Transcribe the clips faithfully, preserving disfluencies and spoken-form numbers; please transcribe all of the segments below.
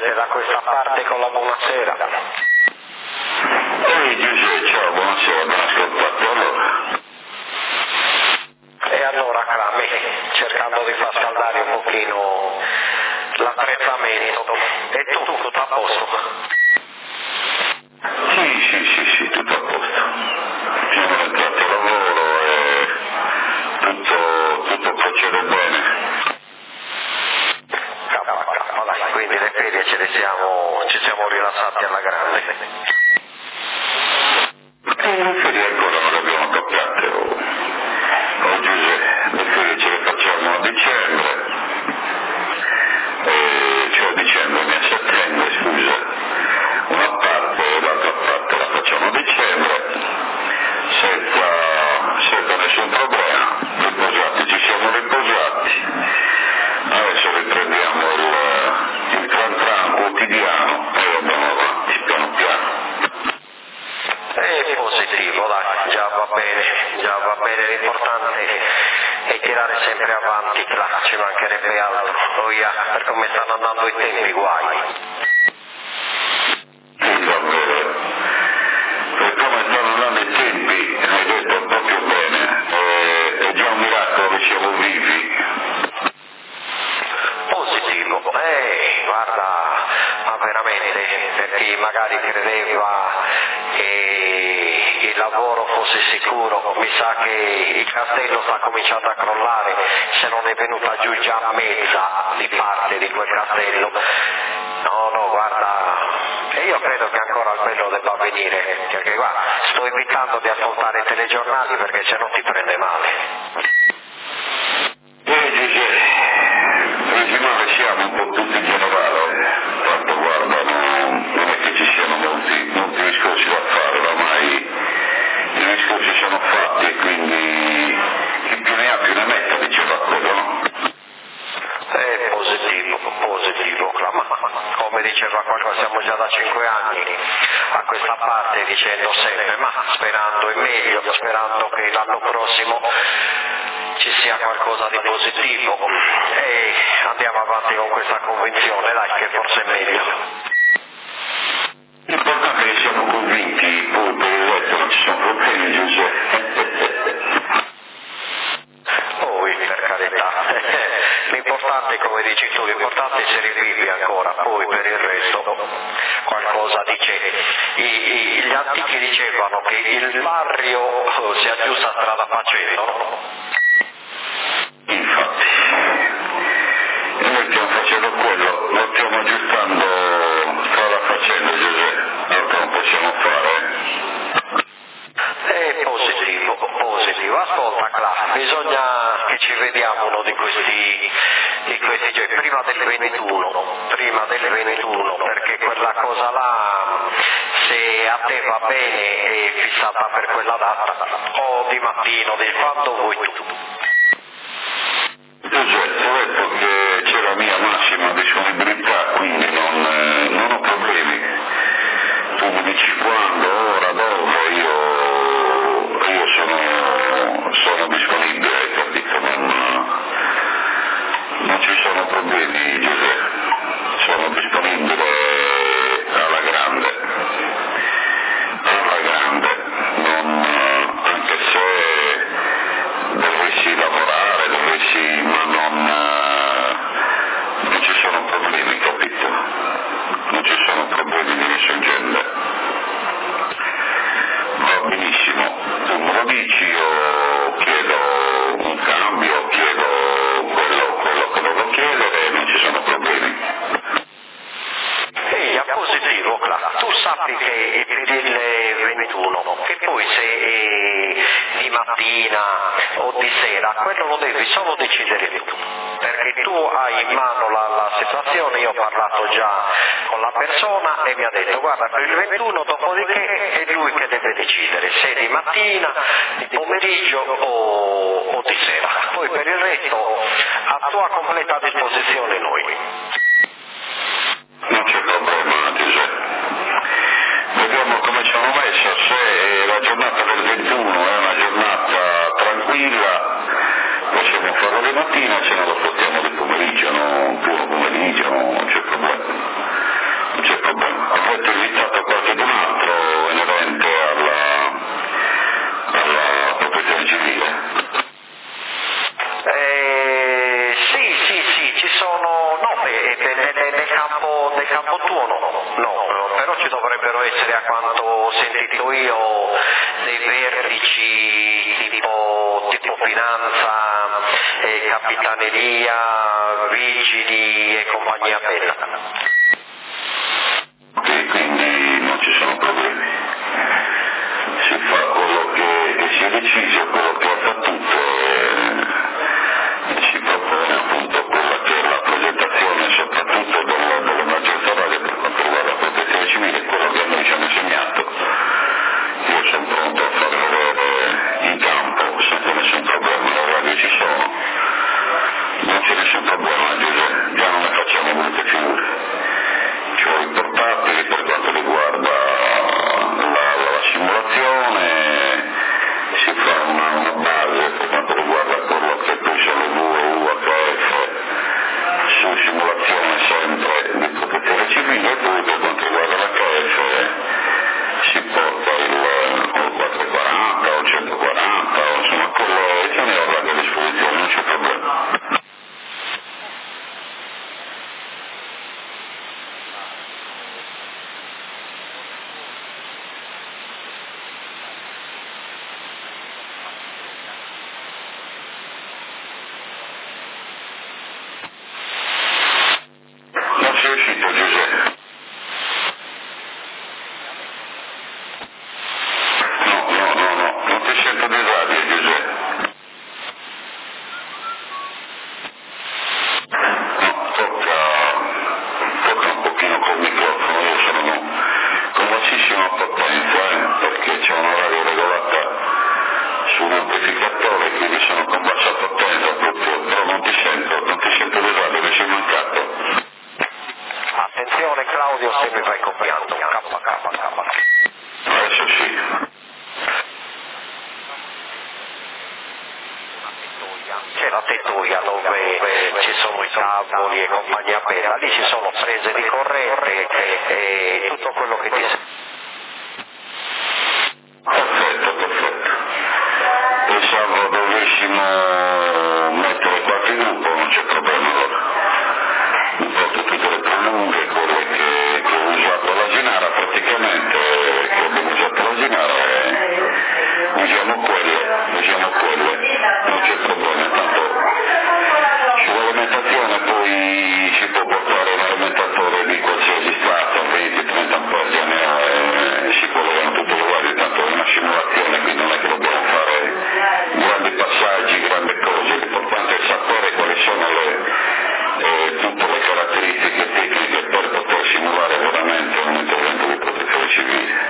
siete da questa parte con la buonasera. Ehi Giuseppe, ciao, buonasera, ben ascoltato allora. E allora Crami, cercando di far scaldare un pochino l'apprezzamento. E tu, tutto a posto? Sì, sì, sì, sì, tutto a posto. Siamo entrati a lavoro e tutto, tutto procede bene. K, dai, quindi le ferie ce le siamo, ci siamo rilassati alla grande. E le ferie ancora non le abbiamo toccate. Oh, oh Giuseppe, le ferie ce le facciamo a dicembre. E, cioè a dicembre, a settembre, scusa. Una parte e l'altra parte la facciamo a dicembre. Senza, senza nessun problema. Riposati, ci siamo riposati. Adesso riprendiamo il, il tran tran quotidiano e andiamo avanti, piano piano. È positivo, dai, già va bene, già va bene, l'importante è tirare sempre avanti, là, ci mancherebbe altro, poi per come stanno andando i tempi, guai. Sì, davvero. Per come stanno andando i tempi, hai detto proprio bene, è, è già un miracolo che siamo vivi. Positivo, eh, guarda, ma veramente, per chi magari credeva che il lavoro fosse sicuro, mi sa che il castello sta cominciando a crollare, se non è venuta giù già mezza di parte di quel castello. No, no, guarda, e io credo che ancora il bello debba venire, perché guarda, sto evitando di ascoltare i telegiornali perché se no ti prende male. Eh Giuseppe, presi male siamo un po' tutti in generale, tanto guarda, non, non è che ci siano molti, molti discorsi da fare, oramai i discorsi sono fatti e quindi chi più ne ha più ne metta, diceva quello, no? È positivo, positivo, ma come diceva qualcosa, siamo già da cinque anni a questa parte dicendo sempre, ma sperando in meglio, sperando che l'anno prossimo ci sia qualcosa di positivo e andiamo avanti con questa convinzione, dai, che forse è meglio. L'importante è che siamo convinti, poi per il resto non ci sono problemi, Giuseppe. Poi, per carità, l'importante, come dici tu, l'importante è se rivivi ancora, poi per il resto qualcosa dice. I, i, gli antichi dicevano che il barrio si aggiusta strada facendo, no? Infatti, e noi stiamo facendo quello, lo stiamo aggiustando strada facendo, Giuseppe, altro non possiamo fare. È positivo, positivo. Ascolta Cla, bisogna che ci vediamo uno di questi, di questi giorni, prima del ventuno, prima del ventuno, perché quella cosa là, se a te va bene, è fissata per quella data, o di mattino, di quando vuoi tu. Giuseppe, ho detto che c'è la mia massima disponibilità, quindi non, eh, non ho problemi. Tu mi dici quando, ora, dove, io, io sono, sono disponibile, hai capito? Non, non ci sono problemi, Giuseppe. Sono disponibile alla grande, alla grande, non, anche se dovessi lavorare, dovessi, ma non, non ci sono problemi, capito? Non ci sono problemi di nessun genere. Va benissimo, tu me lo dici, io chiedo un cambio, chiedo quello, quello che devo chiedere, non ci sono problemi. Sì, è positivo, Cla. Tu sappi che è per il ventuno, che poi se è di mattina o di sera, quello lo devi solo decidere tu, perché tu hai in mano la, la situazione. Io ho parlato già con la persona e mi ha detto guarda, per il ventuno dopodiché è lui che deve decidere se di mattina, di pomeriggio o, o di sera, poi per il resto a tua completa disposizione noi. Non c'è problema, Giuseppe. Vediamo come ci hanno messo, se la giornata del ventuno è una giornata tranquilla, possiamo farlo di mattina, se no lo portiamo di pomeriggio, no? Un turno pomeriggio, non c'è problema. sono, no, beh, nel, nel, campo, nel campo tuo no, no, però ci dovrebbero essere, a quanto ho sentito io, dei vertici tipo, tipo finanza, eh, capitaneria, vigili e compagnia bella. E quindi non ci sono problemi. Si fa quello che, che si è deciso, quello che ha fatto tutto e si propone appunto quella che è la progettazione soprattutto del, dell'emergenza oraria per quanto riguarda la protezione civile, quello che a noi ci hanno insegnato. Io sono pronto a farlo vedere in campo senza nessun problema, le radio ci sono, non c'è nessun problema, Giuseppe, già non ne facciamo molte figure. Ci ho riportati per quanto riguarda la, la, la simulazione, si fa una, una base per quanto riguarda quello che poi sono le due U H F su simulazione sempre di protezione civile e poi per quanto riguarda l'H F si porta il, o il quattrocentoquaranta o il centoquaranta o insomma quello che ne ho a disposizione, non c'è problema. Non sei uscito Giuseppe? No, no, no, no, non ti sento di radio Giuseppe. No, tocca, tocca un pochino col microfono, io sono con bassissima potenza, eh, perché c'è una radio regolata su un amplificatore, quindi sono con bassa potenza proprio, però non ti sento, non ti sento di radio, mi sei mancato. Attenzione Claudio, se mi vai copiando, K K K. Adesso sì. C'è la tettoia dove ci sono i tavoli e compagnia bella, lì ci sono prese di corrente e tutto quello che ti serve. Perfetto, perfetto. Pensavo dovessimo mettere qualche gruppo, non c'è problema allora. Mi porto tutte le prolunghe, quelle che, che ho usato alla Ginara praticamente, che abbiamo usato alla Ginara e usiamo quelle, usiamo quelle, non c'è problema, tanto sull'alimentazione poi si può portare un alimentatore di qualsiasi strato, venti trenta ampere e si collegano tutte le varie, tanto è una simulazione, quindi non è che dobbiamo fare grandi passaggi, grandi cose, l'importante è sapere quali sono le, eh, tutte le caratteristiche tecniche per poter simulare veramente un intervento di protezione civile.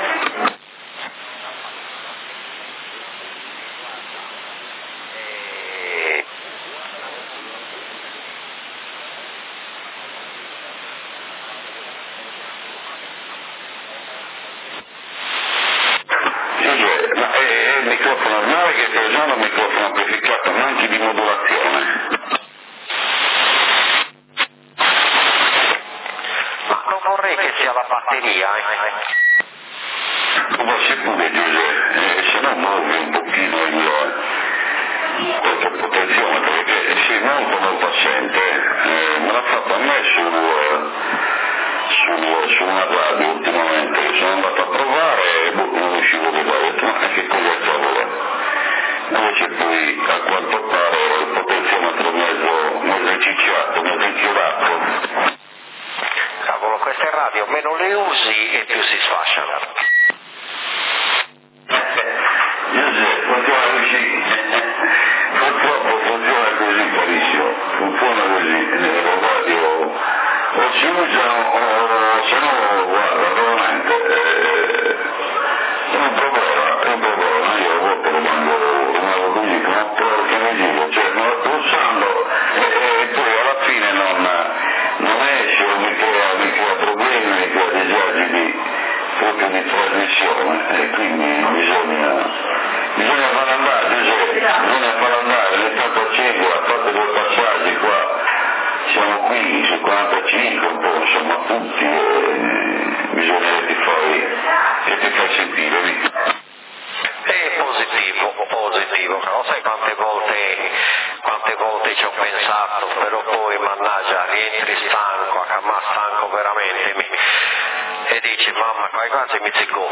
Giuseppe, ma è il microfono normale che stai usando, un microfono amplificato, manchi di modulazione. Ma non vorrei che sia la batteria, eh. Ma se pure Giuseppe, eh, se no muovi un pochino il, qualche potenzione, perché sei molto molto assente, eh, me l'ha fatto a me su, su, su una radio ultimamente, che sono andato a provare e boh, non riuscivo a vedere, ho detto ma che cosa cavolo? Invece poi a quanto pare era il potenziometro mezzo, mezzo cicciato, mezzo inchiodato. Cavolo, queste radio meno le usi e più si sfasciano. Giuseppe, funziona così, purtroppo funziona così carissimo, funziona così, le radio o si usano o se no guarda veramente eh, è un problema, è un problema, io a volte rimango, rimango così, ma porca miseria, cioè non lo sto usando e, e poi alla fine non, non esce, mi crea, mi crea problemi, mi crea disagi di, proprio di trasmissione e quindi bisogna bisogna far andare, Giuseppe, bisogna far andare, le tanto acceso, ha fatto due passaggi qua, siamo qui su quarantacinque, un po' insomma tutti, e bisogna che ti fai, che ti fai sentire lì. È positivo, positivo, però sai quante volte, quante volte ci ho pensato, però poi mannaggia entri stanco, ma stanco veramente, mi... e dici mamma qua quasi mi zicco.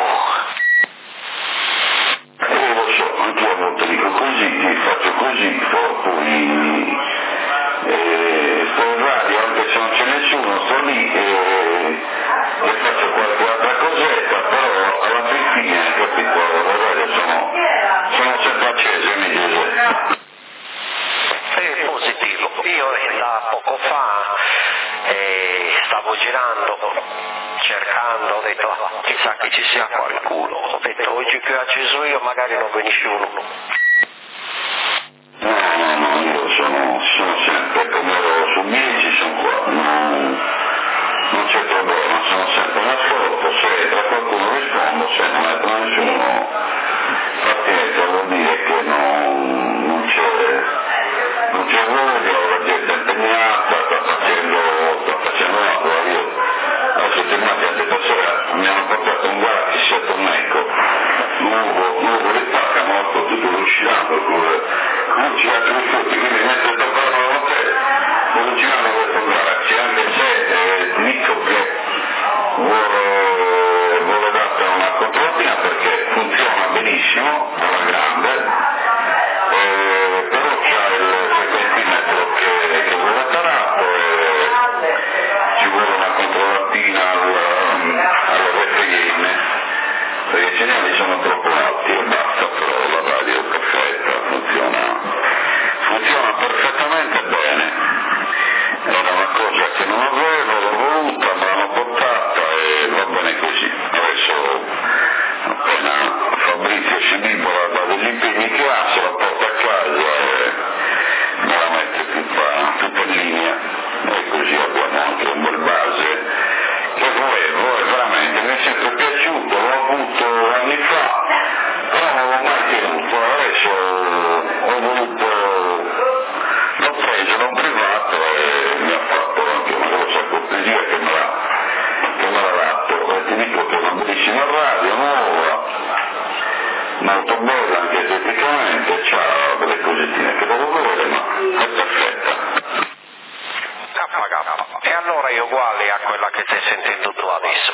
Eh, lo so, anche a volte dico così, faccio così, poi eh, sto in radio anche se non c'è nessuno, sto lì e, e faccio qualche altra cosetta, però alla fine, capito, le radio sono, sono sempre accese, mi dice. È positivo, io da poco fa eh, stavo girando, cercando, ho detto ah, chissà che ci sia qualcuno, ho detto oggi che ho acceso io magari non ve nessuno. No, no, no, io sono, sono sempre come ero su dieci, sono qua, non, non c'è problema, sono sempre in ascolto, se tra qualcuno rispondo, se non è tra nessuno, pazienza, vuol dire che non, non c'è, non c'è voglia, la gente è impegnata, sta facendo, sta facendo una cosa, io adesso ti immagini, stasera mi hanno portato un gratis a Tornecco, nuovo, nuovo di pacca, morto tutto lucinato, non ci ha rifiuti, quindi mentre toccavano la te, lucinando questo gratis, anche se eh, ti dico che vuole, vuole dare una controllatina perché funziona benissimo, alla grande, eh, però c'ha il frequentimetro che, che vuole tarato e ci vuole una controllatina alla F G M perché i segnali sono troppo alti e basta, però la radio è perfetta, funziona, funziona perfettamente bene. Era una cosa che non avevo, l'ho voluta, me l'hanno portata e va bene così. Adesso appena Fabrizio si libera dagli impegni che ha, se la porta a casa e me la mette tutta, tutta in linea e così abbiamo anche un bel base che volevo e veramente mi è sempre piaciuto, l'ho avuto anni fa, però non l'ho mai tenuto, adesso ho voluto, l'ho preso da un privato e mi ha fatto anche una grossa cortesia che me l'ha, che me l'ha dato, e ti dico che è una bellissima radio, nuova, molto bella anche esteticamente, c'ha delle cosettine che devo vedere, ma è perfetta. E allora è uguale a quella che stai sentendo tu adesso.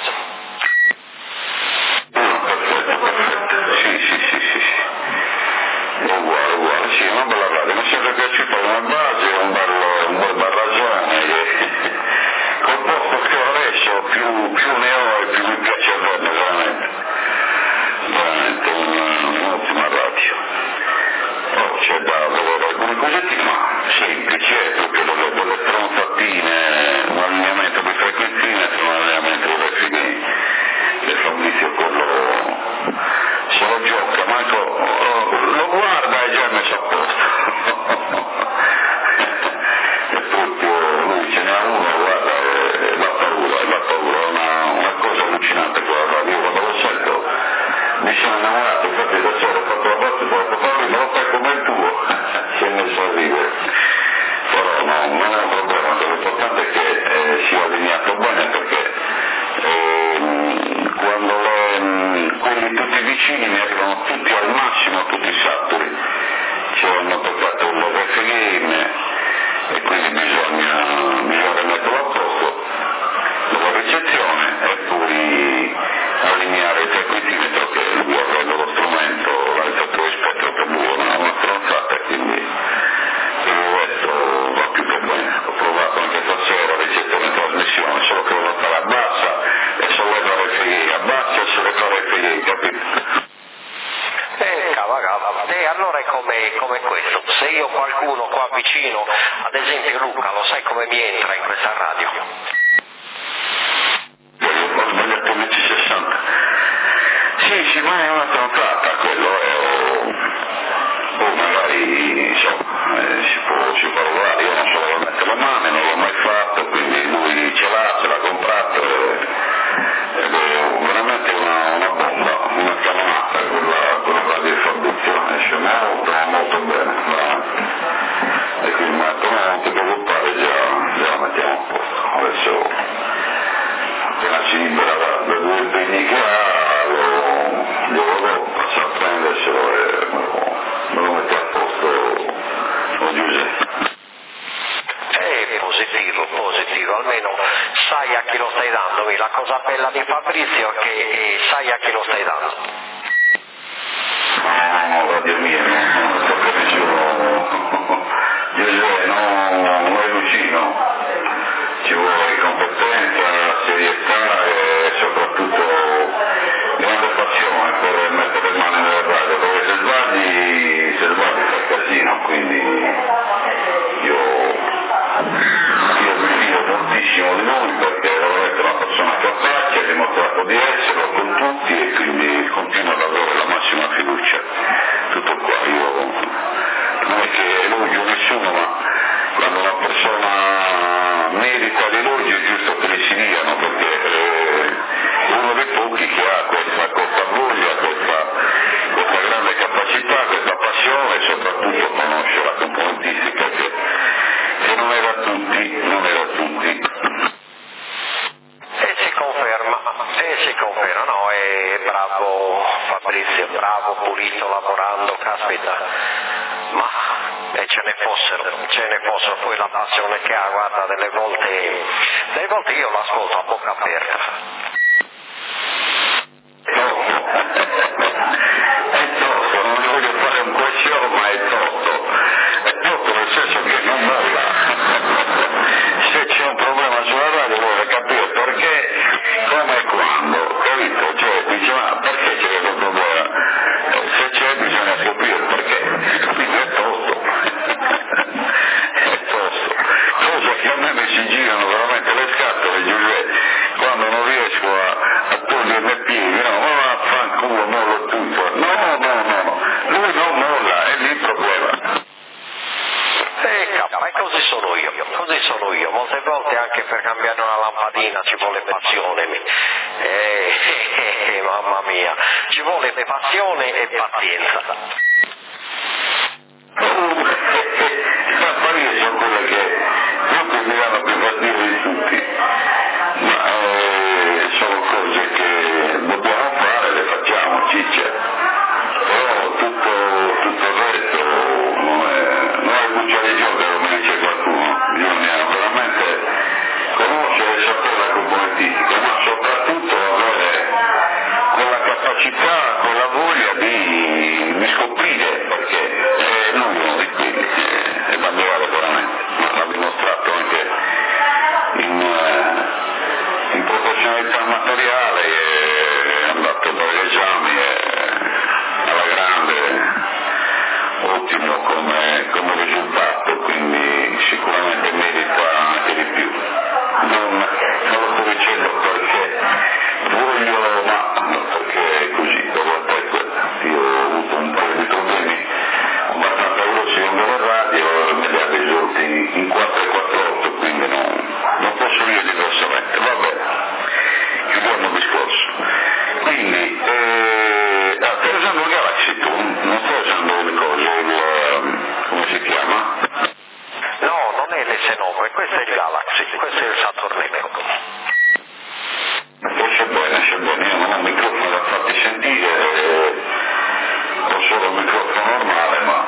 Ah, perfetto, perfetto, sì, sì, sì, sì, sì. Uguale, uguale, sì, una bella radio, mi è sempre piaciuta come base, un bel, un bel barraggione, e col posto che ho adesso più, più ne ho e più mi piace averne, veramente, veramente un'ottima radio. Poi c'è da vedere alcune cosettine, ma semplici, perché delle, delle tronfatine, un allineamento di frequenzimetro, un allineamento di F G, che Fabrizio quello se lo gioca, ma ecco, lo guarda e già messo a posto. E proprio lui ce n'ha uno, guarda, e dà paura, dà paura, è una, una cosa allucinante quella radio, io quando lo sento mi sono innamorato, infatti da solo ho fatto la parte e ho detto Fabrizio, me lo fai come il tuo, si è messo a ridere. Però no, non è un problema, l'importante è che eh, sia allineato bene perché eh, quando le, quelli tutti vicini mi arrivano tutti al massimo, tutti saturi, cioè hanno toccato un F G M e quindi bisogna, bisogna metterlo a posto dalla ricezione e poi allineare il frequentimetro che lui avendo lo strumento, l'altro spettro per lui è una, una stronzata e quindi ho detto va più che bene, ho provato anche stasera la ricezione in trasmissione, solo che lo farà bassa e solleva F G, abbassa e solleva F G, capito? Eh, cava, cava. E allora è come, come questo, se io qualcuno qua vicino, ad esempio Luca, lo sai come mi entra in questa radio? Ho sbagliato il sessanta. Sì, sì, ma è una tronzata quello, è, o magari insomma, eh, si può, si può lavorare, io non so dove mettere le mani, non l'ho mai fatto, quindi lui ce l'ha, ce l'ha comprato e, ed è veramente una, una bomba, una cannonata quella, quella radio di Fabrizio, esce molto, molto bene, veramente. E quindi mi ha detto no, non ti preoccupare, già, già la mettiamo a posto, adesso appena si libera da, da due impegni che ha, lo, devo positivo, almeno sai a chi lo stai dando. La cosa bella di Fabrizio è che eh, sai a chi lo stai dando. No, radio mio, non so che nessuno, io non è vicino, ci vuole competenza, serietà e soprattutto grande passione per mettere le mani nella radio, dove se sbagli, se sbagli fa casino, quindi io, io mi fido moltissimo di lui perché veramente è una persona capace, ha dimostrato di esserlo con tutti e quindi continuo ad avere la massima fiducia. Tutto qua, io non è che elogio nessuno, ma quando una persona merita l'elogio è giusto che le si diano, perché è uno dei pochi che ha questa, questa voglia, questa, questa grande capacità, questa passione e soprattutto conosce la componentistica che, che non è da tutti, non è da tutti. E si conferma, e si conferma, no, è bravo Fabrizio, bravo, pulito, lavorando, caspita, ma e ce ne fossero, ce ne fossero, poi la passione che ha, guarda, delle volte, delle volte io l'ascolto a bocca aperta. È tosto, non voglio fare un question, ma è tosto, è tosto nel senso che non molla. Se c'è un problema sulla radio vuole capire perché, come e quando, capito? Cioè dice ma perché c'è questo problema? Se c'è bisogna capire perché, quindi è tosto, è tosto, cosa che a me mi si girano veramente le scatole, Giuseppe, quando non riesco a, a togliermi i piedi, no, ma vaffanculo, mollo tutto, no, no, no, no, lui non molla, è lì il problema. E capa, e così sono io, così sono io, molte volte anche per cambiare una lampadina ci vuole passione, eh, eh, eh, mamma mia, ci vuole passione e pazienza. Le lampadine sono quelle che tutti mi danno più fastidio di tutti, ma eh, sono cose che dobbiamo fare, le facciamo, ciccia, però tutto, tutto il resto non è, non è buccia di gioco, come dice qualcuno, bisogna veramente conoscere e sapere la componentistica, ma soprattutto avere quella capacità, quella voglia di, di scoprire, perché è lui uno di quelli, è, è cambiato veramente, ma l'ha dimostrato anche in, eh, in professionalità materiale, è andato per gli esami, è alla grande, ottimo come, come risultato, quindi sicuramente merita anche di più. Non, non lo sto dicendo perché voglio, ma perché è così, dopo a te, io ho avuto un paio di problemi abbastanza grossi con la radio, me li ha risolti in quattro e quattro otto, quindi non, non posso dire diversamente. Vabbè, chiudiamo il discorso. Quindi, eh, ah, stai usando il Galaxy tu? Non stai usando le cose, il, come si chiama? No, non è l'S nove, questo è il Galaxy, questo è il Saturn Echo. Esce bene, esce bene, io non ho un microfono da farti sentire, eh, ho solo un microfono normale, ma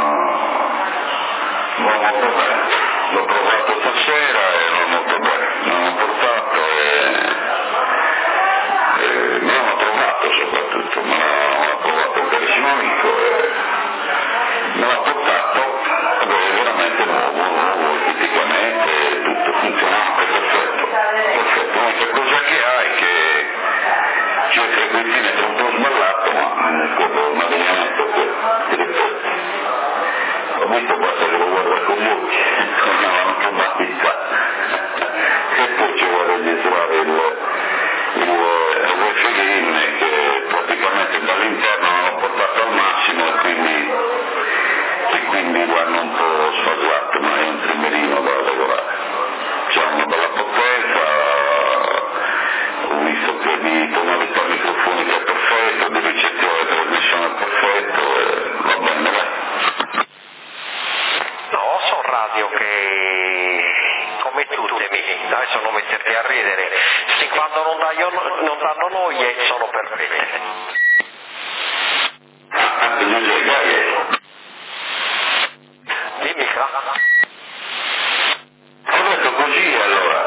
uh, va molto bene. L'ho provato stasera e va molto bene, me l'hanno portato e, e me l'hanno trovato soprattutto, me l'ha provato un carissimo amico e me l'ha portato ed è veramente nuovo, nuovo esteticamente, tutto funzionante, perfetto, perfetto, l'unica cosa che ha è che c'è il frequentimetro un po' sballato, ma proprio un allineamento che ti ripeto. Ho visto basta che lo guarda con gli occhi, con una probabilità. E poi ci vuole registrare il, il, il refilin che praticamente dall'interno l'hanno portato al massimo e quindi, e quindi vanno un po' sfasato, ma è un trimerino da lavorare. C'è una bella potenza, ho visto che di tonalità microfonica è perfetto, di ricezione e trasmissione è perfetto, e va bene, vai. No, sono radio che, come tutte, mi, adesso non metterti a ridere, sì, quando non, daio, non danno noie sono perfette. Anche Giuseppe Gaia. Dimmi, Fra. Ho detto così allora.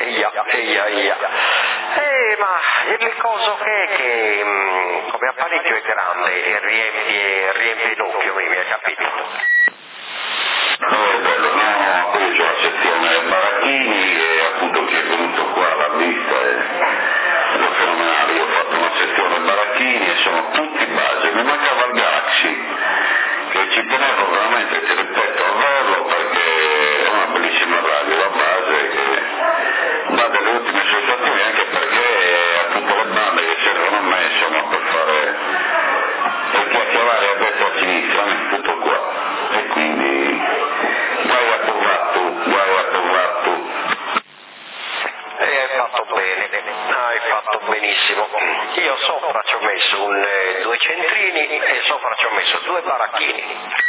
eia, eia, eia. Eh, ma il coso che è che mh, come apparecchio è grande e riempie, riempie l'occhio, mi hai capito? No, è bello, no, qui c'è la sezione baracchini e appunto chi è venuto qua l'ha vista e è fenomenale. Io ho fatto una sezione baracchini e sono tutti base, mi mancava il Galaxy, che ci tenevo veramente, ti ripeto, a averlo perché è una bellissima radio, la base che dà delle ottime sensazioni, anche perché appunto le bande che servono a me sono per fare, per chiacchierare a destra e a sinistra, tutto qua, e quindi guai a provato, guai a provato. E hai fatto bene, hai fatto benissimo. Io sopra ci ho messo un, eh, due centrini e sopra ci ho messo due baracchini.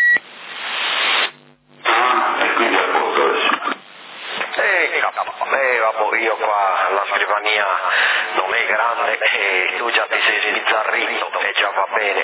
Ah, e quindi a posto adesso. Eh, capo, eh, vabbè, io qua la scrivania non è grande e tu già ti sei sbizzarrito e già va bene.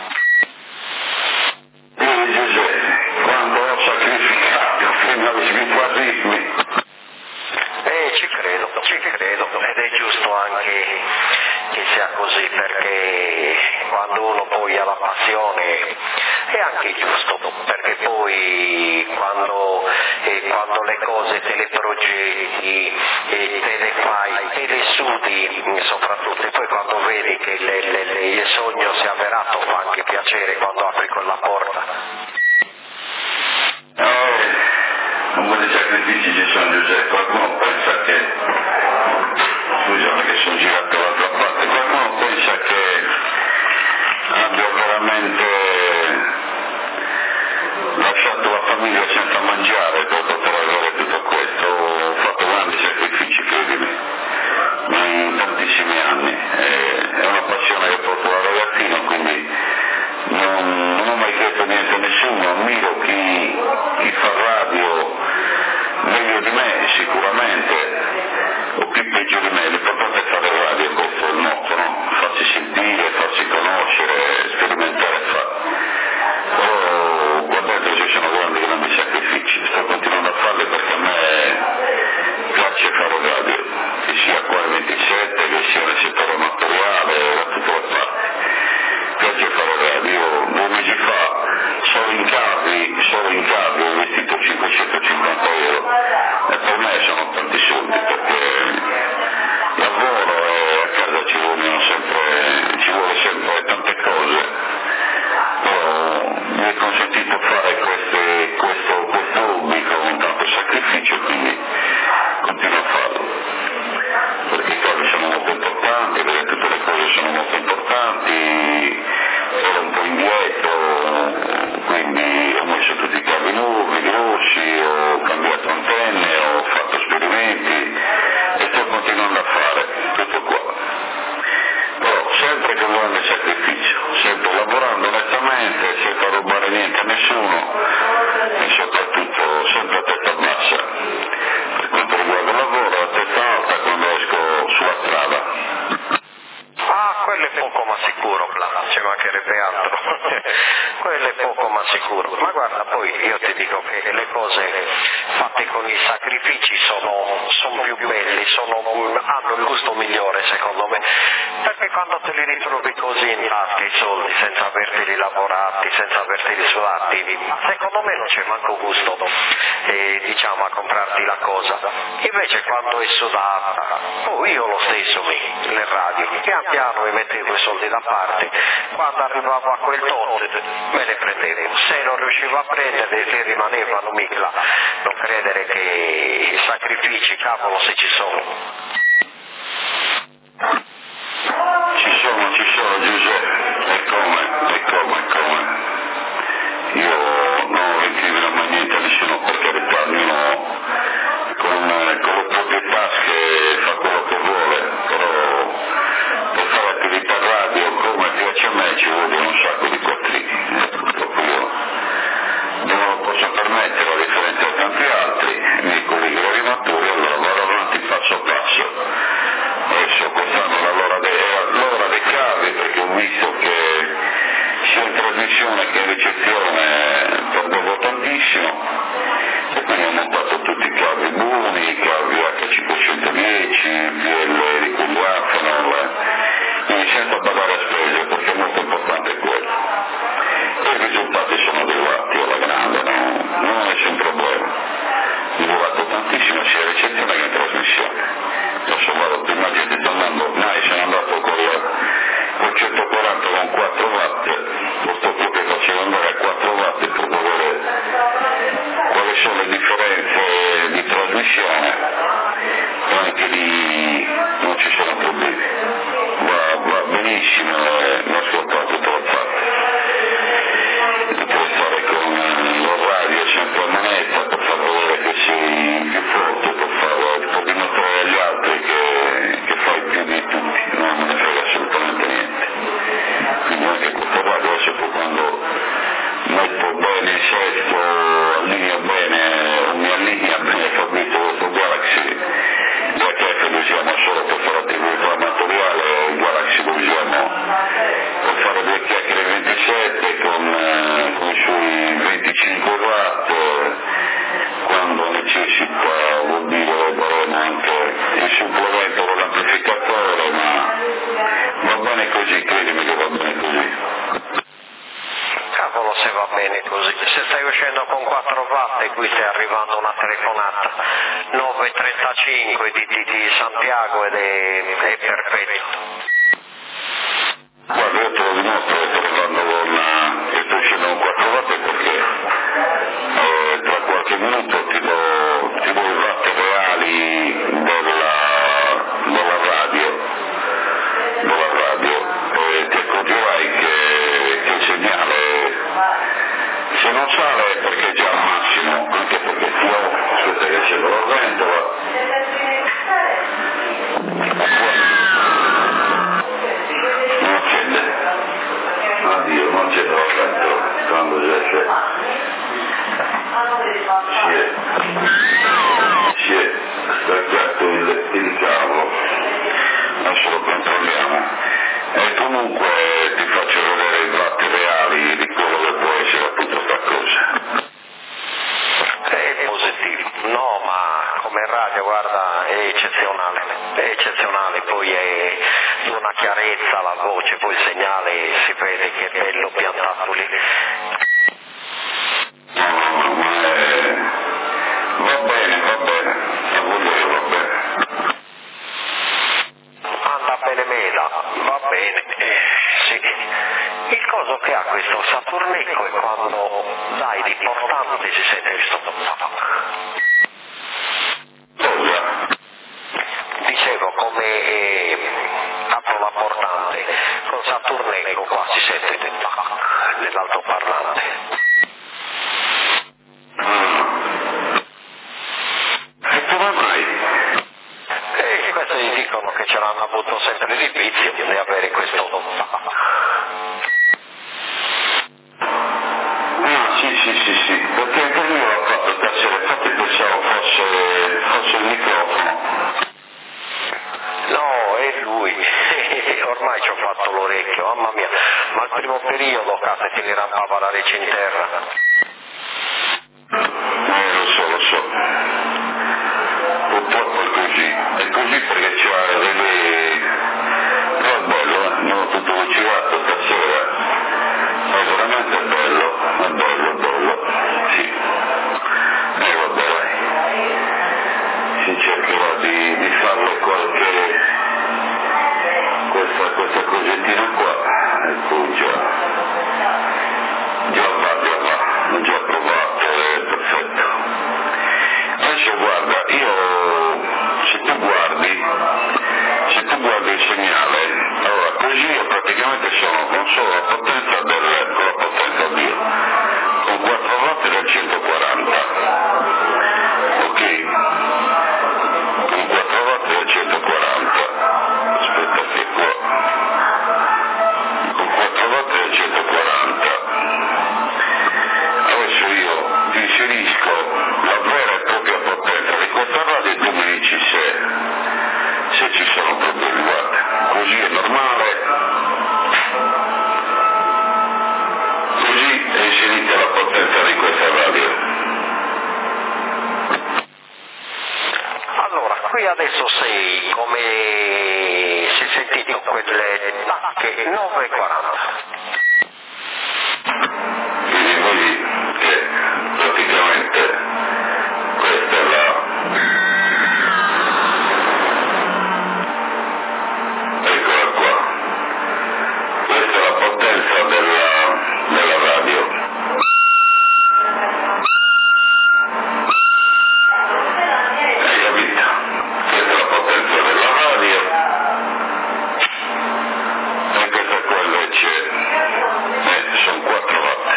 Io Giuseppe, quando ho sacrificato fino agli sbizzarrismi. Eh, ci credo, ci credo, ed è giusto anche che sia così, perché quando uno poi ha la passione è anche giusto, perché poi quando, eh, quando le cose te le progetti e te le fai, te le studi soprattutto, e poi quando vedi che le, le, le, il sogno si è avverato fa anche piacere quando apri quella porta. Oh, un po' di sacrifici ci sono, Giuseppe, qualcuno pensa che, scusami che sono girato dall'altra parte, qualcuno pensa che abbia veramente lasciato la famiglia senza mangiare per poter avere tutto questo. Ho fatto grandi sacrifici, credimi, in tantissimi anni, è una passione che porto da ragazzino, quindi non, non ho mai chiesto niente a nessuno, ammiro chi, chi fa radio meglio di me sicuramente, o più peggio di me, l'importante è fare radio, questo è il motto, no? Farsi sentire, farsi conoscere, sperimentare e fare. Però guardate, ci sono grandi grandi sacrifici, sto continuando a farli perché a me piace fare radio, che sia qua al ventisette, che sia nel settore amatoriale, da tutte le parti. Piace fare radio. Due mesi fa, solo in cavi, solo in cavi ho investito cinquecentocinquanta euro e per me sono tanti soldi perché lavoro e a casa ci vogliono sempre, ci vuole sempre tante cose, però mi è consentito fare queste, questo, questo hobby con tanto sacrificio, quindi continuo a farlo, perché i cavi sono molto importanti, perché tutte le cose sono molto importanti, ero un po' indietro, quindi ho messo tutti i cavi nuovi, grossi, ho cambiato antenne, ho fatto esperimenti e sto continuando a fare tutto qua. Però sempre con grande sacrificio, sempre lavorando onestamente, senza rubare niente a nessuno e soprattutto sempre a testa bassa. Per quanto riguarda il lavoro, a testa alta quando esco sulla strada. Ah, quello è poco ma sicuro, ci mancherebbe altro. Quello è poco ma sicuro. Ma guarda, poi io ti dico che le cose fatte con i sacrifici sono, sono più belle, sono, hanno il gusto migliore secondo me, perché quando te li ritrovi così in tasca i soldi senza averteli lavorati, senza averteli sudati, secondo me non c'è manco gusto eh, diciamo a comprarti la cosa. Invece quando è sudata, oh, io lo stesso mi, le radio, pian piano mi mettevo i soldi da parte, quando arrivavo a quel tot me ne prendevo, se non riuscivo a prendere se rimanevano mica là, non credere che i sacrifici, cavolo, se ci sono. Ci sono, ci sono Giuseppe, e come, e come, e come. Io non recrimino mai niente a nessuno, per carità, ognuno con, con le proprie tasche fa quello che vuole, però per fare attività radio come piace a me ci vuole un sacco di quattrini, purtroppo io non lo posso permettere a differenza di tanti altri, i miei colleghi animatori, allora vado avanti passo passo. Adesso quest'anno è l'ora dei, l'ora dei cavi, perché ho visto che sia in trasmissione che in ricezione dicono se va bene così. Se stai uscendo con quattro watt e qui stai arrivando una telefonata nove e trentacinque di, di, di Santiago ed è, è perfetto. Guarda, io te lo dimostro che sto parlando con che sto uscendo con quattro watt perché eh, tra qualche minuto ti do, ti do i watt reali della, della radio, della radio e ti accorgerai che, che il segnale se non sale è perché è già al massimo, anche perché io aspetta che c'è la ventola. Addio, non c'è la ventola, quando già c'è. Si è, si è staccato il, il cavo, adesso lo controlliamo. E comunque ti faccio vedere i dati reali di quello che può essere tutta sta cosa. È positivo, no, ma come radio guarda è eccezionale, è eccezionale, poi è una chiarezza la voce, poi il segnale si vede che è bello piantato lì. No, no, ma è... va bene, va bene, la voglio, va bene. Anda bene mela, va bene, eh, sì. Il coso che ha questo Saturneco è quando dai l'importante si sente questo toc. Dicevo come eh, apro la portante con Saturneco qua si sente il toc nell'altoparlante. E come mai? E questi dicono che ce l'hanno avuto sempre l'edifizio di avere questo toc. Ah, sì, sì, sì, sì, perché anche lui l'ha fatto stasera, infatti pensavo fosse, fosse il microfono. No, è lui, ormai ci ho fatto l'orecchio, mamma mia, ma al primo periodo cazzo ti rampava la rece in terra. Eh, lo so, lo so. Purtroppo è così, è così perché c'ha delle... però è bello, eh, andiamo tutto lucidato stasera. È veramente bello, è bello, è bello, sì. E eh, vabbè, si cercherà di, di farle qualche, questa, questa cosettina qua, e poi già, già va, già va, l'ho già provato, è perfetto. Adesso guarda, io, se tu guardi, se tu guardi il segnale, allora così io praticamente sono con solo la potenza del, con la potenza Dio, con quattro watt del centoquaranta, ok? Con quattro watt del centoquaranta, aspetta che qua, con quattro watt del centoquaranta, adesso io ti inserisco la vera e propria potenza di questa radio e tu mi dici se, se ci sono problemi, guarda, così è normale, così è inserita la potenza di questa radio. Allora, qui adesso sei come si è sentito quelle tacche nove e quaranta. Quindi vedi che praticamente questa è la... eccola qua, questa è la potenza della, della radio. Hai capito? Questa è la potenza della radio e questa qua invece eh, sono quattro watt.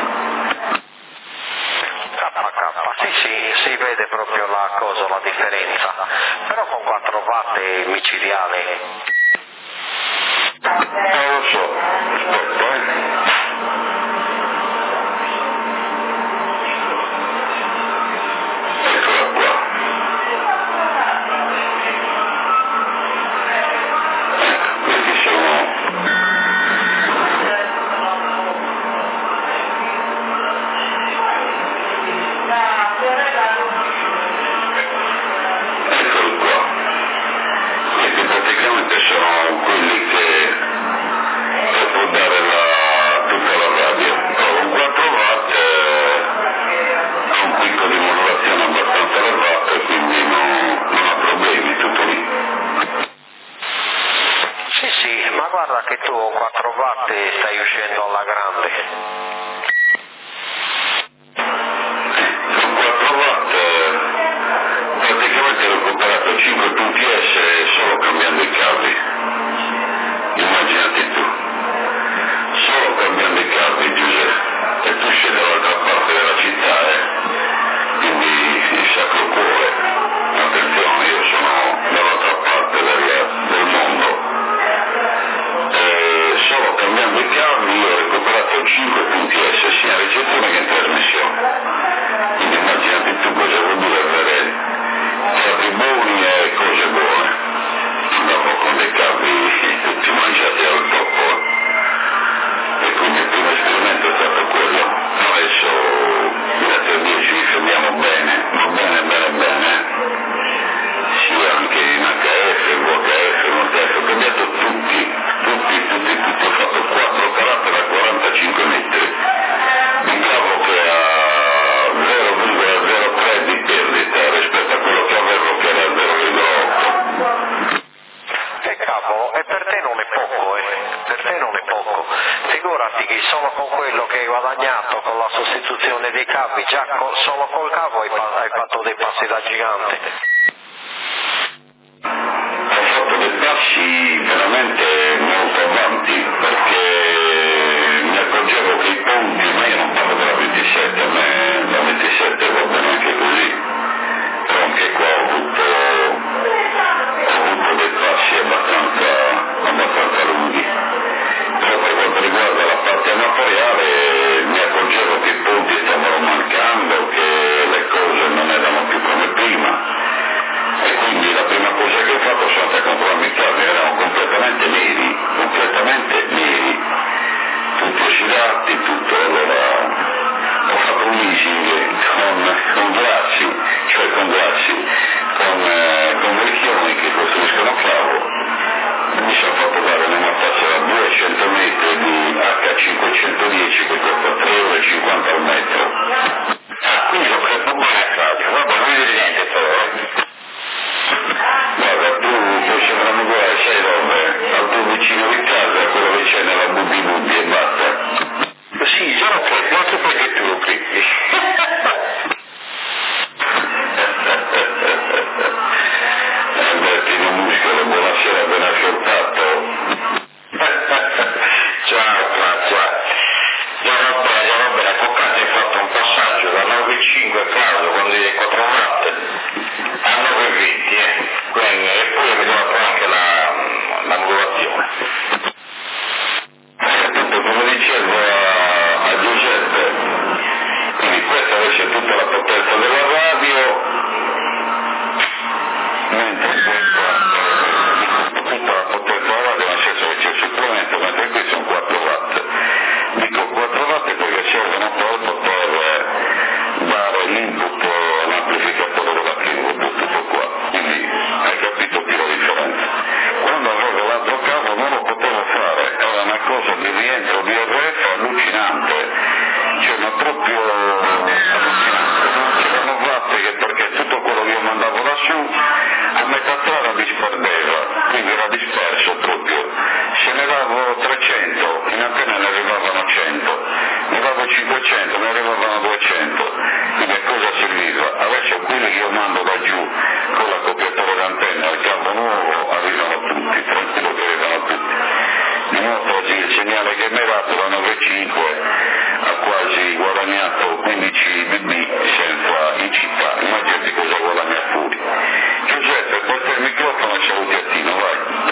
K K, sì sì, si vede proprio la cosa, la differenza, però con quattro watt è micidiale. Eh, lo so, aspetta, eh. Eccola qua. Ecco, questi sono... eccoli qua. Questi praticamente sono quelli che, che può dare la, tutta la radio. guarda che tu con quattro watt stai uscendo alla grande. Con quattro watt praticamente ho recuperato cinque punti S solo cambiando i cavi. Immaginati tu, solo cambiando i cavi, Giuseppe, e tu sei dall'altra parte della città, eh? Quindi il Sacro Cuore, attenzione, io sono dall'altra parte del, del mondo, e solo cambiando i cavi ho recuperato cinque punti S sia in ricezione che in trasmissione. Quindi immaginati tu cosa vuol dire avere cavi buoni e cose buone. Dopo con dei cavi tutti mangiati al topo, e quindi il primo esperimento è stato quello. Adesso da tre dieci ci fermiamo bene, ma bene bene bene, sia anche in H F, V H F, M T F, ho cambiato tutti, tutti, tutti, tutti, ho fatto quattro caratteri a quarantacinque metri, un cavo che ha zero virgola zero tre di perdita rispetto a quello che avevo che era zero virgola otto. E cavolo, e per te non è poco, eh, per te non è poco. Figurati che solo con quello che hai guadagnato con la sostituzione dei cavi, già con, solo col cavo hai, hai fatto dei passi da gigante. Ho fatto dei passi veramente molto avanti, perché mi accorgevo che i punti, ma io non parlo della ventisette, a me la ventisette va bene anche così, però anche qua ho avuto, ho avuto dei passi abbastanza, abbastanza lunghi. Però per quanto riguarda la parte amatoriale mi accorgevo che i punti stavano mancando, che le cose non erano più come prima, e quindi la prima cosa che ho fatto sono andato a comprarmi i cavi, erano completamente neri, completamente neri, tutti ossidati, tutto. Allora ho fatto un leasing con, con Grassi, cioè con Grassi, con, eh, con vecchioni che costruiscono cavo. Mi sono fatto dare una mazzazza da duecento metri di H cinquecentodieci che costa tre euro e cinquanta al metro. Ah, quindi ho fatto bene a Claudio, vabbè, non mi dire niente però. Guarda, tu puoi sembrare un uguale, sai dove? Al tuo vicino di casa, quello che c'è nella Bubbi Bubbi e basta. Sì, sono tre, molto perché tu lo clicchi. Albertino Muscolo, buonasera, ben ascoltato. Ciao, ciao. Io va bene, io va bene, poc'anzi hai fatto un passaggio da nove virgola cinque Claudio, quando dici quattro watt, a nove virgola venti, eh. Quindi, e poi ho trovato anche la, la modulazione. Appunto, come dicevo a, a Giuseppe, quindi questa adesso è tutta la potenza della radio, mentre questa tutta la potenza della radio, nel senso che c'è il supplemento, mentre qui sono quattro watt. Dico quattro watt perché servono per poter dare l'input all'amplificatore della Kingwood, tutto qua. Quindi hai capito più la differenza. Quando avevo l'altro cavo non lo potevo fare, era una cosa di rientro di R F allucinante, cioè ma proprio allucinante. C'erano watt che perché tutto quello che io mandavo lassù a metà strada disperdeva, quindi era disperso proprio. Se ne davo trecento, in antena ne arrivavano cento, ne davo cinquecento, ne arrivavano duecento, quindi a cosa serviva? Adesso quelli che io mando da giù con l'accoppiatore d'antenna al cavo nuovo arrivano tutti, tranquillo che arrivano tutti. Di nuovo oggi il segnale che mi hai dato da nove virgola cinque ha quasi guadagnato quindici dB senza in città, immaginati cosa guadagna fuori. Giuseppe, porta il microfono e saluti a Tino, vai.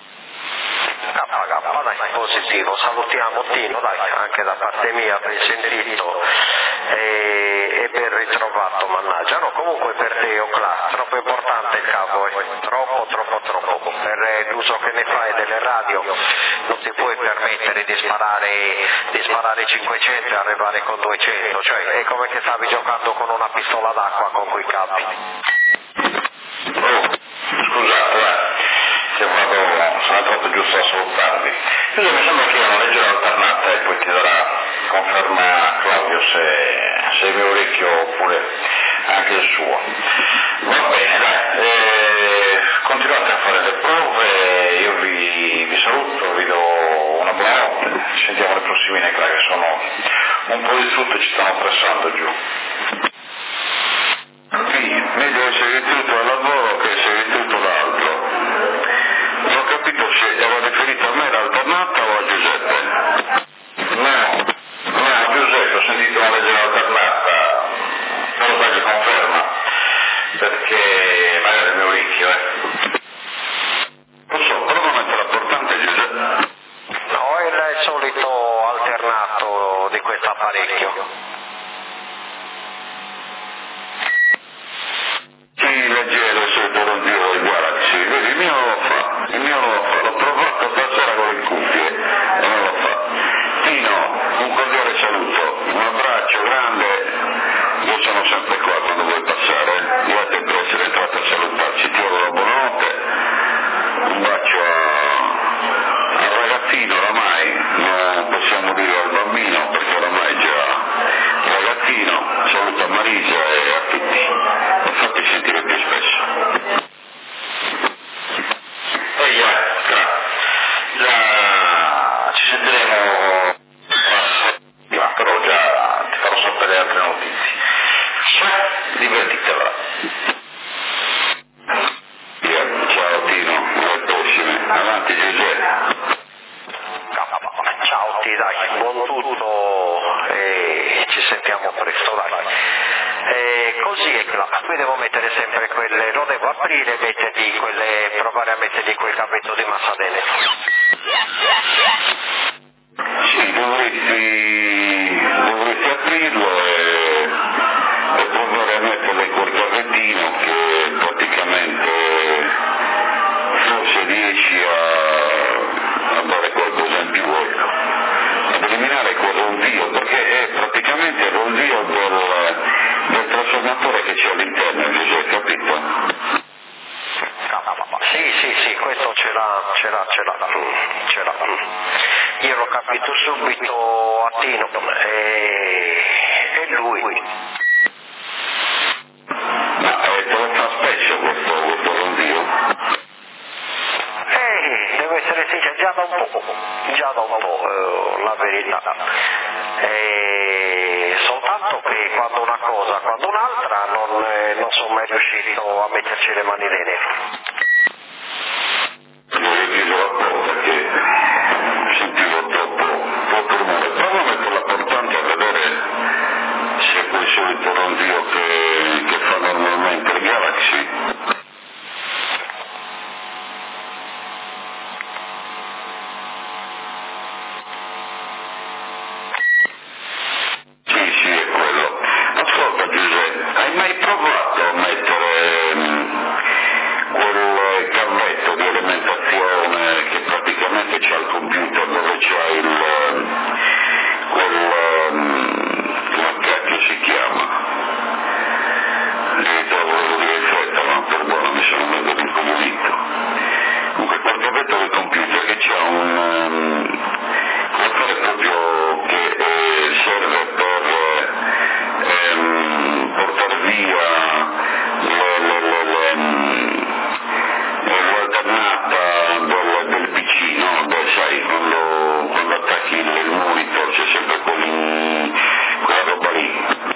K K, dai, positivo, salutiamo Tino, dai, anche da parte mia, ben sentito e, e ben ritrovato, mannaggia, no, comunque per te, Ocla, troppo importante il cavo, eh. troppo, troppo, troppo, per l'uso che ne fai delle radio, non ti puoi permettere di sparare, di sparare cinquecento e arrivare con duecento, cioè è come che stavi giocando con una pistola d'acqua con quei cavi. Oh, scusate, eh. Che vado, sono andato giusto a salutarvi. Quindi mi sembra che io una legge alternata e poi ti darà conferma Claudio se, se il mio orecchio oppure anche il suo. Va bene, eh, continuate a fare le prove, io vi, vi saluto, vi do che ci stanno pressando giù. Sì, meglio essere rifiuto al lavoro che essere rifiuto d'altro. Non ho capito se era riferito a me l'alternata o a Giuseppe. No, no, a Giuseppe ho sentito una legge l'alternata, non lo so che conferma, perché magari è il mio orecchio, eh. Lo so, però non è importante Giuseppe. No, è il solito alternato di questo apparecchio. Chi leggero il solito ronzio del Galaxy, vedi, il mio non lo fa, il mio non lo fa, l'ho provato stasera con le cuffie e non lo fa. Tino, un cordiale saluto, un abbraccio grande, io sono sempre qua quando vuoi passare, grazie per essere entrato a salutarci, ti auguro buonanotte, un bacio a, al ragazzino oramai, non possiamo dire al bambino perché oramai è già ragazzino, saluto a Marisa e a tutti, e fatti sentire più spesso. E già, già ci sentiremo, ma però già ti farò sapere altre notizie. Divertitela. Ciao Tino, alle prossime. Avanti Giuseppe. Ciao ti dai, buon tutto e ci sentiamo presto dai. E così è là, qui devo mettere sempre quelle, lo devo aprire e mettergli quelle, provare a mettergli quel cavetto di Massadene. Sì, dovresti, dovresti aprirlo e, e provare a metterle quel cavettino che praticamente forse riesci a, a dare qualcosa in più, ecco. Ad eliminare quel ronzio, perché è praticamente il ronzio del, del trasformatore che c'è all'interno, Giuseppe, capito? Sì, sì, sì, questo ce l'ha, ce l'ha, ce l'ha, ce l'ha. Io l'ho capito subito a Tino e, e lui. Ma è troppo spesso questo, questo ronzio? Eh, devo essere sincero, già da un po', già da un po', eh, la verità. Eh, soltanto che quando una cosa, quando un'altra, non, eh, non sono mai riuscito a metterci le mani dentro. Non ho chiuso la porta perché sentivo troppo, troppo rumore. Prova a metterla portante a vedere se è quel solito ronzio che, che fa normalmente il Galaxy. Sì, sì, è quello. Ascolta Giuseppe, hai mai provato a mettere um, quel cavetto di alimentazione che praticamente c'ha il computer dove c'ha il quel come cacchio si chiama? Devo volevo dire in fretta, ma per buono mi sono messo incomunito. Comunque quel cavetto del computer che c'ha un um, qualcosa proprio che eh, serve per ehm, portare via le, le, le, le, l'alternata del, del P C, no? Beh, sai, quando, quando attacchi il, il monitor c'è sempre quel, quella roba lì.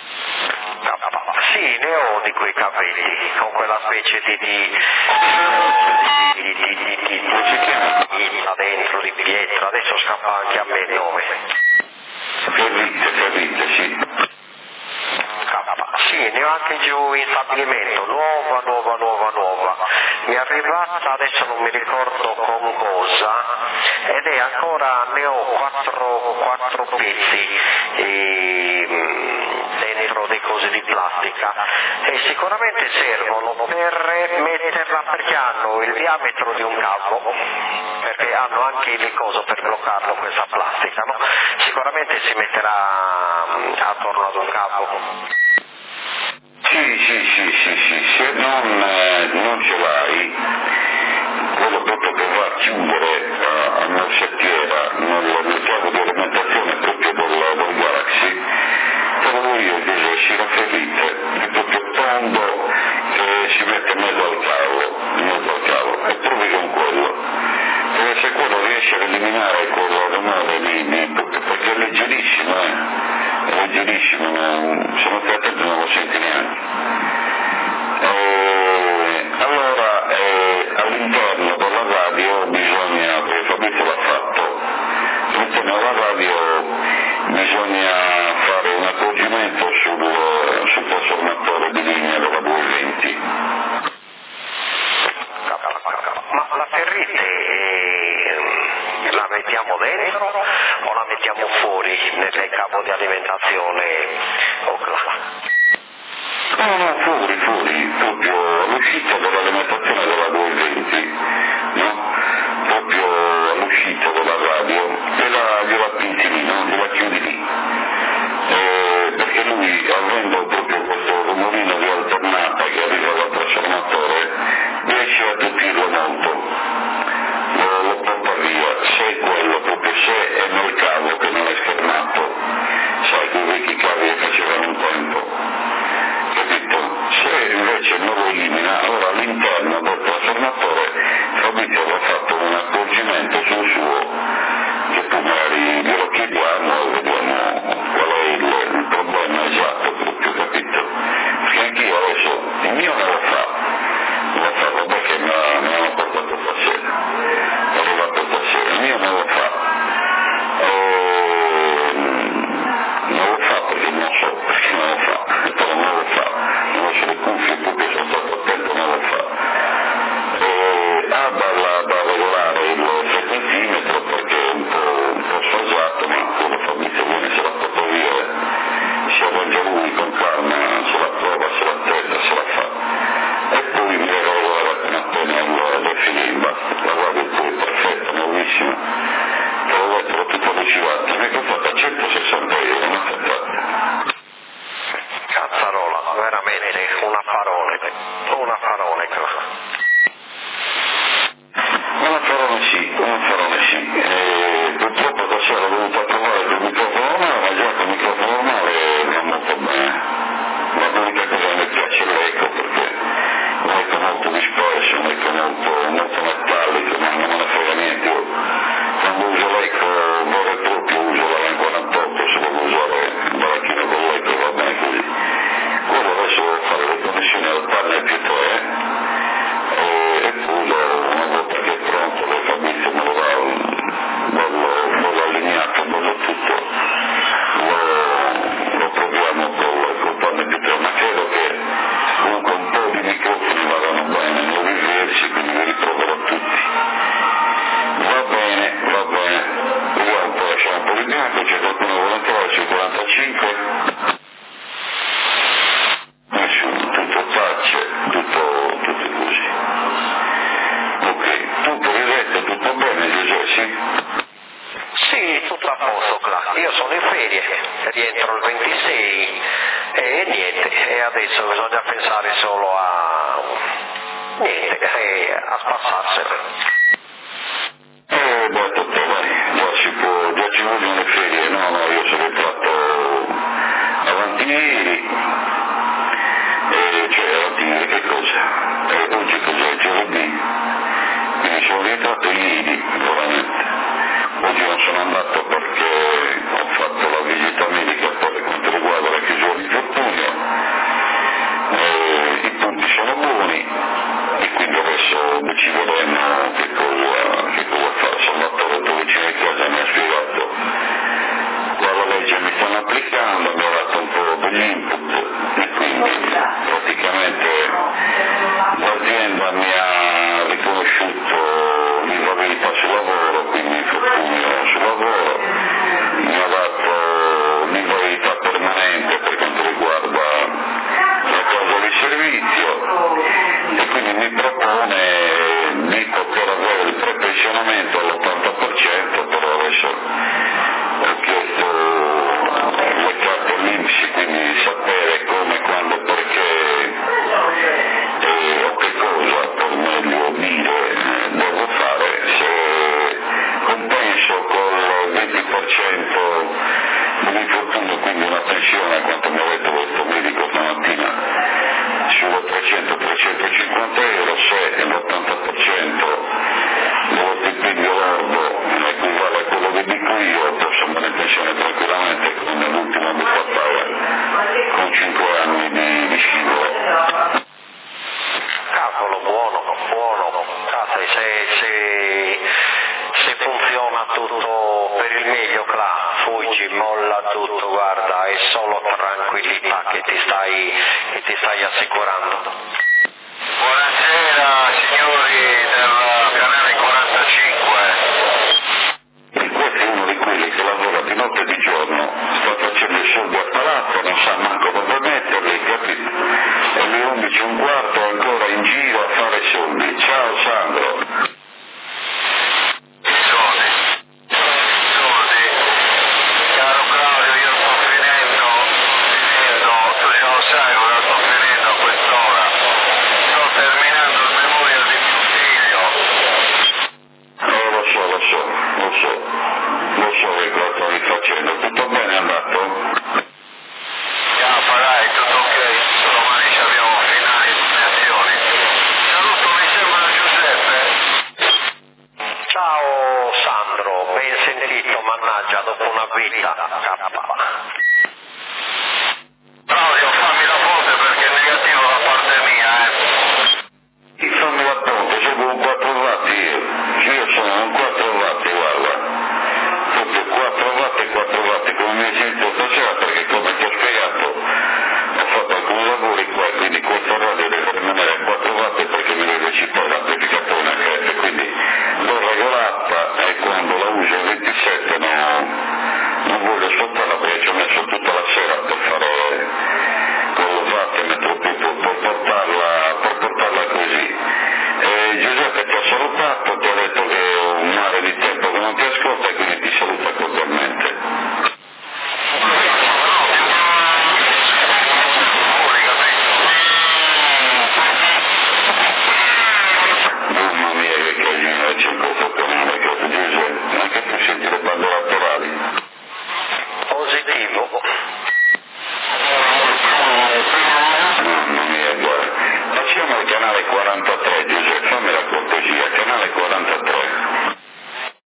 Sì, ne ho di quei capelli, con quella specie di... di... di... di... di... di... Come si chiama? di... là dentro, di pietra, adesso scappa anche a me il nome. Ferrite, ferrite, sì. Sì, ne ho anche giù in stabilimento, nuova, nuova, nuova, nuova. Mi è arrivata, adesso non mi ricordo con cosa, ed è ancora, ne ho quattro, quattro pezzi e, dentro dei cosi di plastica e sicuramente servono per metterla perché hanno il diametro di un cavo, perché hanno anche il coso per bloccarlo questa plastica, no? Sicuramente si metterà attorno ad un cavo. Sì, sì, sì, sì, sì, se non, eh, non ce l'hai, quello proprio che va a chiudere a, a morsettiera nel, nel cavo di alimentazione proprio del, del Galaxy, te lo dico io che si rafferrite, è proprio tondo che si mette in mezzo al cavo, in mezzo al cavo, e provi con quello. Perché se quello riesce ad eliminare quel rumore lì, perché è leggerissimo, eh? È mettiamo dentro o la mettiamo fuori nel capo di alimentazione o classe? No, no, fuori, fuori, proprio all'uscita dell'alimentazione della duecento, no? Proprio all'uscita della radio, gliela, gliela pinti lì, no? Gliela chiudi lì. Eh, perché lui, avendo proprio questo rumorino di alternata che arriva dal trasformatore, riesce a tutirlo molto, lo, lo porta via. Se è quello, proprio se è nel cavo che non è schermato, sai quei vecchi cavi che facevano un tempo, capito? Se invece non lo elimina, allora all'interno del trasformatore Fabrizio aveva fatto un accorgimento sul suo, che tu magari glielo chiediamo e vediamo qual è il, il problema esatto, proprio, capito? Perché anch'io adesso, il mio non lo fa, non lo fa, vabbè che me l'hanno portato stasera, è arrivato stasera, il mio non lo fa, e, non lo fa perché non so perché non lo fa, però non lo fa, non ho le cuffie perché sono stato attento, non lo fa. E ha da, da regolare il frequenzimetro perché è un po', un po' sfasato, ma quello Fabrizio viene, se la porta via, si arrangia lui con calma, se la prova, se la testa, se la fa. E poi mi regolare appena appena il define, basta, la guardia poi è perfetta, nuovissima, te l'ho detto, l'ho tutto lucidato, mi è costata centosessanta euro, ma fatta. Cazzarola, veramente un affarone, un affarone. Un affarone sì, un affarone sì. E purtroppo stasera ho dovuto provare il microfono normale, ma già col microfono normale va molto bene. Ma l'unica cosa che mi piace è l'eco, perché l'eco molto disperso, un eco molto, molto metallico, ma non me ne frega niente. Io quando uso l'eco vero e proprio uso la LAN quarantotto, se devo usare il baracchino con l'eco va bene così. Quello adesso devo fare le connessioni al panel più tre e poi una volta che è pronto lo Fabrizio me lo dà bello, bello allineato, bello tutto, lo, lo proviamo col, col panel più tre, ma credo che comunque un po' di microfoni vadano bene, non riversi, quindi li riproverò tutti. Va bene, va bene, vediamo un po', lasciamo un po' di bianco, c'è qualcuno che vuole entrare sui quarantacinque? Nessuno, tutto facce, tutto, tutto così. Ok, tu per il resto tutto bene, Giuseppe, sì? Sì, tutto a posto, Cla. Io sono in ferie, rientro il ventisei e niente, e adesso bisogna pensare solo a niente, eh, a spassarsela. Eh, beh, tutto vai, già si può, già ci vogliono le ferie, no, no, io sono entrato avanti ieri, e cioè avanti ieri che cosa? Eh, oggi cos'è? Giovedì, quindi sono rientrato ieri, veramente. Oggi non sono andato perché ho fatto la visita medica per quanto riguarda la chiusura di infortunio, eh, i punti sono buoni e quindi adesso decideremo che cosa, che cosa fare. Sono andato a letto vicino a casa, mi ha spiegato quale legge mi stanno applicando, mi ha dato un po' degli input e quindi praticamente l'azienda mi ha riconosciuto l'invalidità sul lavoro, quindi infortunio sul lavoro, mi ha dato l'invalidità permanente per quanto riguarda la cosa di servizio e quindi mi propone di poter avere il prepensionamento all'ottanta per cento, però adesso ho chiesto le carte all'I N P S, quindi sapere come, quando, perché e o che cosa, per meglio dire, devo fare, se compenso col venti per cento dell'infortunio, quindi una pensione, quanto mi ha detto questo medico stamattina, sulle trecento trecentocinquanta euro, se l'ottanta per cento dello stipendio lordo equivale a quello che dico io, posso andare in pensione tranquillamente come l'ultimo buca paga con cinque anni di, di scivolo. Cavolo, buono, buono, cazzo, se, se, se funziona tutto per il meglio, Cla, fuggi, molla tutto, guarda, è solo tranquillità che ti stai, che ti stai assicurando. Buonasera signori del canale quarantacinque. vita. K.